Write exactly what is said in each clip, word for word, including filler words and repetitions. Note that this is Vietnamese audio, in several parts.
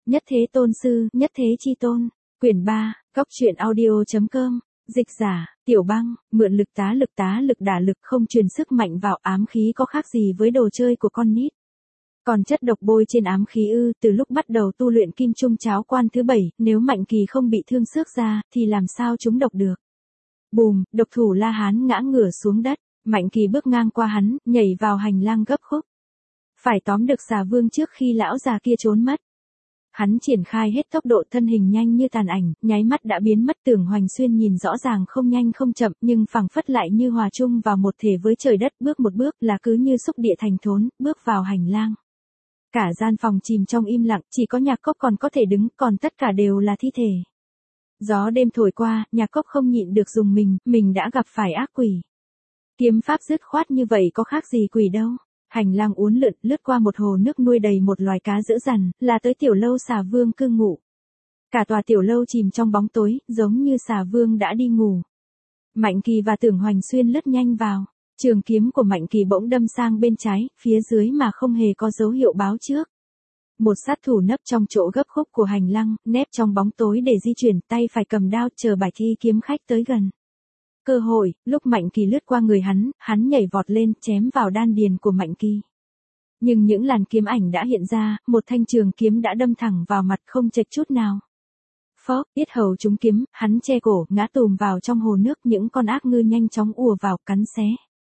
Nhất thế tôn sư, nhất thế chi tôn. Quyển ba, Cóc truyện audio.com. Dịch giả, Tiểu Băng, mượn lực tá lực tá lực đả lực không truyền sức mạnh vào ám khí có khác gì với đồ chơi của con nít. Còn chất độc bôi trên ám khí ư, từ lúc bắt đầu tu luyện kim trung cháo quan thứ bảy, nếu Mạnh Kỳ không bị thương xước ra, thì làm sao chúng độc được. Bùm, độc thủ La Hán ngã ngửa xuống đất, Mạnh Kỳ bước ngang qua hắn, nhảy vào hành lang gấp khúc. Phải tóm được Xà Vương trước khi lão già kia trốn mất. Hắn triển khai hết tốc độ, thân hình nhanh như tàn ảnh, nháy mắt đã biến mất. Tưởng Hoành Xuyên nhìn rõ ràng không nhanh không chậm, nhưng phảng phất lại như hòa chung vào một thể với trời đất, bước một bước là cứ như xúc địa thành thốn, bước vào hành lang. Cả gian phòng chìm trong im lặng, chỉ có Nhạc Cốc còn có thể đứng, còn tất cả đều là thi thể. Gió đêm thổi qua, Nhạc Cốc không nhịn được rùng mình, mình đã gặp phải ác quỷ. Kiếm pháp dứt khoát như vậy có khác gì quỷ đâu. Hành lang uốn lượn, lướt qua một hồ nước nuôi đầy một loài cá dữ dằn, là tới tiểu lâu Xà Vương cư ngụ. Cả tòa tiểu lâu chìm trong bóng tối, giống như Xà Vương đã đi ngủ. Mạnh Kỳ và Tưởng Hoành Xuyên lướt nhanh vào. Trường kiếm của Mạnh Kỳ bỗng đâm sang bên trái, phía dưới mà không hề có dấu hiệu báo trước. Một sát thủ nấp trong chỗ gấp khúc của hành lang, nép trong bóng tối để di chuyển, tay phải cầm đao chờ bài thi kiếm khách tới gần. Cơ hội, lúc Mạnh Kỳ lướt qua người hắn, hắn nhảy vọt lên, chém vào đan điền của Mạnh Kỳ. Nhưng những làn kiếm ảnh đã hiện ra, một thanh trường kiếm đã đâm thẳng vào mặt không chệch chút nào. Phốc, yết hầu trúng kiếm, hắn che cổ, ngã tùm vào trong hồ nước, những con ác ngư nhanh chóng ùa vào, cắn xé.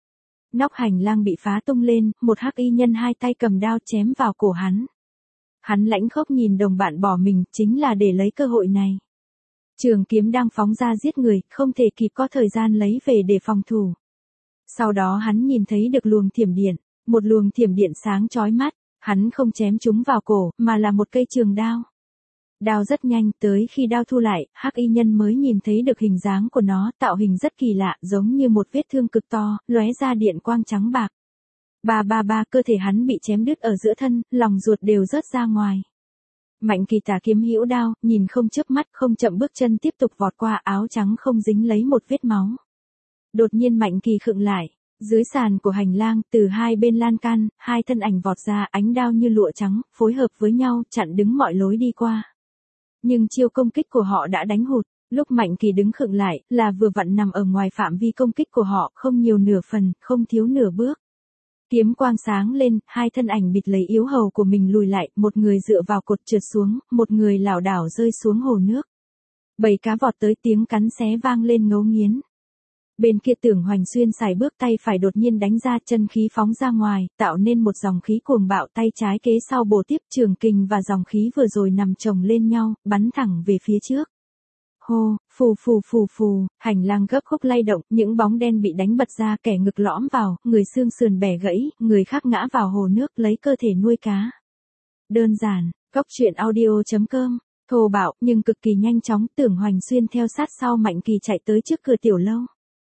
Nóc hành lang bị phá tung lên, một hắc y nhân hai tay cầm đao chém vào cổ hắn. Hắn lãnh khốc nhìn đồng bạn bỏ mình, chính là để lấy cơ hội này. Trường kiếm đang phóng ra giết người, không thể kịp có thời gian lấy về để phòng thủ. Sau đó hắn nhìn thấy được luồng thiểm điện, một luồng thiểm điện sáng chói mắt, hắn không chém chúng vào cổ, mà là một cây trường đao. Đao rất nhanh, tới khi đao thu lại, hắc y nhân mới nhìn thấy được hình dáng của nó, tạo hình rất kỳ lạ, giống như một vết thương cực to, lóe ra điện quang trắng bạc. Ba ba ba, cơ thể hắn bị chém đứt ở giữa thân, lòng ruột đều rớt ra ngoài. Mạnh Kỳ tà kiếm hữu đao, nhìn không chớp mắt, không chậm bước chân tiếp tục vọt qua, áo trắng không dính lấy một vết máu. Đột nhiên Mạnh Kỳ khựng lại, dưới sàn của hành lang, từ hai bên lan can, hai thân ảnh vọt ra, ánh đao như lụa trắng, phối hợp với nhau, chặn đứng mọi lối đi qua. Nhưng chiêu công kích của họ đã đánh hụt, lúc Mạnh Kỳ đứng khựng lại, là vừa vặn nằm ở ngoài phạm vi công kích của họ, không nhiều nửa phần, không thiếu nửa bước. Kiếm quang sáng lên, hai thân ảnh bịt lấy yếu hầu của mình lùi lại, một người dựa vào cột trượt xuống, một người lảo đảo rơi xuống hồ nước. Bầy cá vọt tới, tiếng cắn xé vang lên ngấu nghiến. Bên kia Tưởng Hoành Xuyên xài bước tay phải đột nhiên đánh ra, chân khí phóng ra ngoài, tạo nên một dòng khí cuồng bạo, tay trái kế sau bổ tiếp, trường kình và dòng khí vừa rồi nằm chồng lên nhau, bắn thẳng về phía trước. Hô, phù phù phù phù, hành lang gấp khúc lay động, những bóng đen bị đánh bật ra, kẻ ngực lõm vào, người xương sườn bẻ gãy, người khác ngã vào hồ nước lấy cơ thể nuôi cá. Đơn giản, Cóc truyện audio.com, thô bạo nhưng cực kỳ nhanh chóng. Tưởng Hoành Xuyên theo sát sau Mạnh Kỳ chạy tới trước cửa tiểu lâu.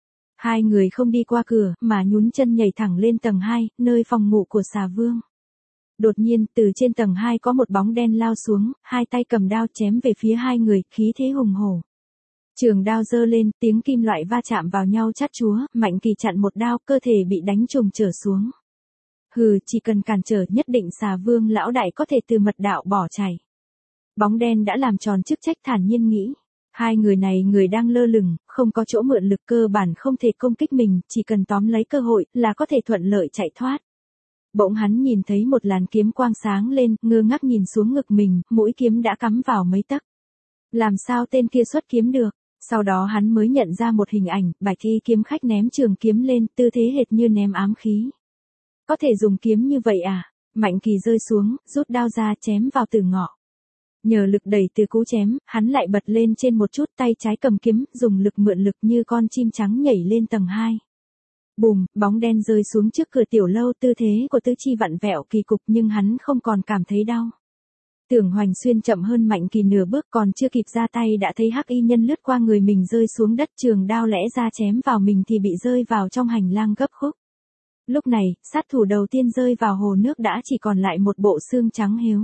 Hai người không đi qua cửa, mà nhún chân nhảy thẳng lên tầng hai, nơi phòng ngủ của Xà Vương. Đột nhiên, từ trên tầng hai có một bóng đen lao xuống, hai tay cầm đao chém về phía hai người, khí thế hùng hổ. Trường đao giơ lên, tiếng kim loại va chạm vào nhau chát chúa, Mạnh Kỳ chặn một đao, cơ thể bị đánh trùng trở xuống. Hừ, chỉ cần cản trở, nhất định Xà Vương lão đại có thể từ mật đạo bỏ chạy. Bóng đen đã làm tròn chức trách, thản nhiên nghĩ. Hai người này người đang lơ lửng, không có chỗ mượn lực, cơ bản không thể công kích mình, chỉ cần tóm lấy cơ hội, là có thể thuận lợi chạy thoát. Bỗng hắn nhìn thấy một làn kiếm quang sáng lên, ngơ ngác nhìn xuống ngực mình, mũi kiếm đã cắm vào mấy tấc. Làm sao tên kia xuất kiếm được? Sau đó hắn mới nhận ra một hình ảnh, bài thi kiếm khách ném trường kiếm lên, tư thế hệt như ném ám khí. Có thể dùng kiếm như vậy à? Mạnh Kỳ rơi xuống, rút đao ra chém vào Tử Ngọ. Nhờ lực đẩy từ cú chém, hắn lại bật lên trên một chút, tay trái cầm kiếm, dùng lực mượn lực như con chim trắng nhảy lên tầng hai. Bùm, bóng đen rơi xuống trước cửa tiểu lâu, tư thế của tứ chi vặn vẹo kỳ cục nhưng hắn không còn cảm thấy đau. Tưởng Hoành Xuyên chậm hơn Mạnh Kỳ nửa bước, còn chưa kịp ra tay đã thấy hắc y nhân lướt qua người mình rơi xuống đất, trường đao lẽ ra chém vào mình thì bị rơi vào trong hành lang gấp khúc. Lúc này, sát thủ đầu tiên rơi vào hồ nước đã chỉ còn lại một bộ xương trắng héo.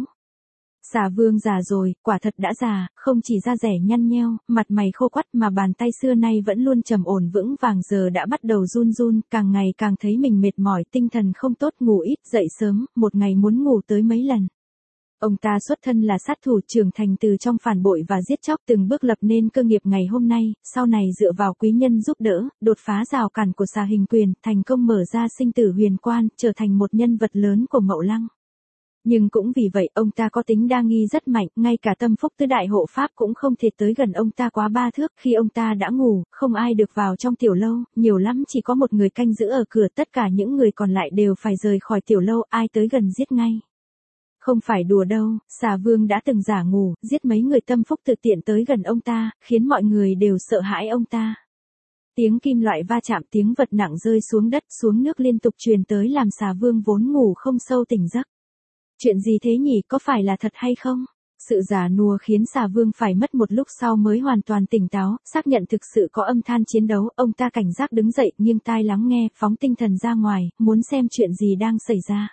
Xà Vương già rồi, quả thật đã già, không chỉ da rẻ nhăn nheo, mặt mày khô quắt mà bàn tay xưa nay vẫn luôn trầm ổn vững vàng giờ đã bắt đầu run run, càng ngày càng thấy mình mệt mỏi, tinh thần không tốt, ngủ ít, dậy sớm, một ngày muốn ngủ tới mấy lần. Ông ta xuất thân là sát thủ, trưởng thành từ trong phản bội và giết chóc, từng bước lập nên cơ nghiệp ngày hôm nay, sau này dựa vào quý nhân giúp đỡ, đột phá rào cản của xà hình quyền, thành công mở ra sinh tử huyền quan, trở thành một nhân vật lớn của Mậu Lăng. Nhưng cũng vì vậy, ông ta có tính đa nghi rất mạnh, ngay cả Tâm Phúc Tứ Đại Hộ Pháp cũng không thể tới gần ông ta quá ba thước. Khi ông ta đã ngủ, không ai được vào trong tiểu lâu, nhiều lắm chỉ có một người canh giữ ở cửa, tất cả những người còn lại đều phải rời khỏi tiểu lâu, ai tới gần giết ngay. Không phải đùa đâu, Xà Vương đã từng giả ngủ, giết mấy người Tâm Phúc tự tiện tới gần ông ta, khiến mọi người đều sợ hãi ông ta. Tiếng kim loại va chạm, tiếng vật nặng rơi xuống đất, xuống nước liên tục truyền tới, làm Xà Vương vốn ngủ không sâu tỉnh giấc. Chuyện gì thế nhỉ, có phải là thật hay không? Sự giả nùa khiến Xà Vương phải mất một lúc sau mới hoàn toàn tỉnh táo, xác nhận thực sự có âm thanh chiến đấu, ông ta cảnh giác đứng dậy, nghiêng tai lắng nghe, phóng tinh thần ra ngoài, muốn xem chuyện gì đang xảy ra.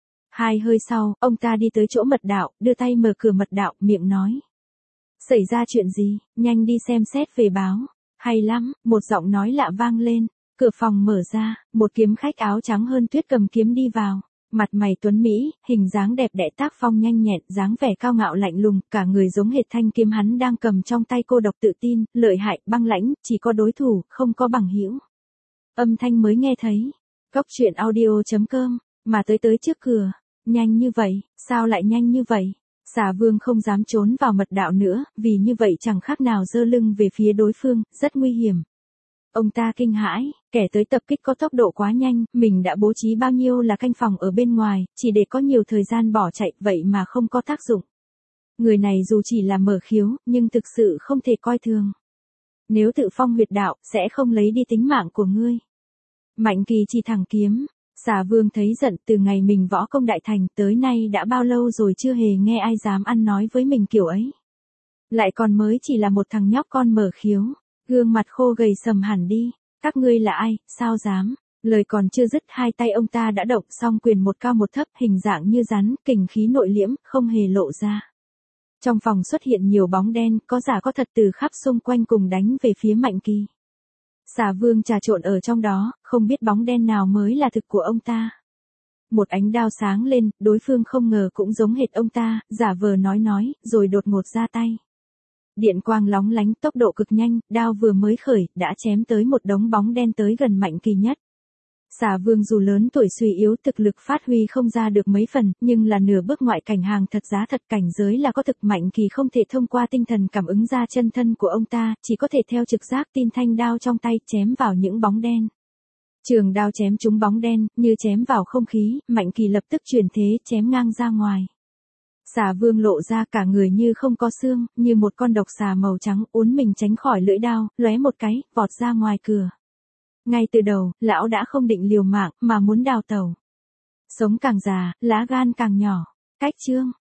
Hai hơi sau, ông ta đi tới chỗ mật đạo, đưa tay mở cửa mật đạo, miệng nói. Xảy ra chuyện gì, nhanh đi xem xét về báo. Hay lắm, một giọng nói lạ vang lên, cửa phòng mở ra, một kiếm khách áo trắng hơn tuyết cầm kiếm đi vào. Mặt mày tuấn Mỹ, hình dáng đẹp đẽ, tác phong nhanh nhẹn, dáng vẻ cao ngạo lạnh lùng, cả người giống hệt thanh kiếm hắn đang cầm trong tay, cô độc tự tin, lợi hại, băng lãnh, chỉ có đối thủ, không có bằng hữu. Âm thanh mới nghe thấy. Cốc truyện audio chấm com, mà tới tới trước cửa. Nhanh như vậy, sao lại nhanh như vậy? Xà Vương không dám trốn vào mật đạo nữa, vì như vậy chẳng khác nào giơ lưng về phía đối phương, rất nguy hiểm. Ông ta kinh hãi, kẻ tới tập kích có tốc độ quá nhanh, mình đã bố trí bao nhiêu là canh phòng ở bên ngoài, chỉ để có nhiều thời gian bỏ chạy, vậy mà không có tác dụng. Người này dù chỉ là mở khiếu, nhưng thực sự không thể coi thường. Nếu tự phong huyệt đạo, sẽ không lấy đi tính mạng của ngươi. Mạnh Kỳ chỉ thẳng kiếm. Xà Vương thấy giận, từ ngày mình võ công đại thành tới nay đã bao lâu rồi chưa hề nghe ai dám ăn nói với mình kiểu ấy. Lại còn mới chỉ là một thằng nhóc con mở khiếu, gương mặt khô gầy sầm hẳn đi. Các ngươi là ai, sao dám? Lời còn chưa dứt, hai tay ông ta đã động, song quyền một cao một thấp, hình dạng như rắn, kình khí nội liễm, không hề lộ ra. Trong phòng xuất hiện nhiều bóng đen, có giả có thật, từ khắp xung quanh cùng đánh về phía Mạnh Kỳ. Xà Vương trà trộn ở trong đó, không biết bóng đen nào mới là thực của ông ta. Một ánh đao sáng lên, đối phương không ngờ cũng giống hệt ông ta, giả vờ nói nói, rồi đột ngột ra tay. Điện quang lóng lánh, tốc độ cực nhanh, đao vừa mới khởi, đã chém tới một đống bóng đen tới gần Mạnh Kỳ nhất. Xà Vương dù lớn tuổi suy yếu, thực lực phát huy không ra được mấy phần, nhưng là nửa bước ngoại cảnh hàng thật giá thật, cảnh giới là có thực. Mạnh Kỳ không thể thông qua tinh thần cảm ứng ra chân thân của ông ta, chỉ có thể theo trực giác tin thanh đao trong tay, chém vào những bóng đen. Trường đao chém trúng bóng đen, như chém vào không khí, Mạnh Kỳ lập tức chuyển thế, chém ngang ra ngoài. Xà Vương lộ ra cả người như không có xương, như một con độc xà màu trắng, uốn mình tránh khỏi lưỡi đao, lóe một cái, vọt ra ngoài cửa. Ngay từ đầu, lão đã không định liều mạng, mà muốn đào tẩu. Sống càng già, lá gan càng nhỏ. Cách chương.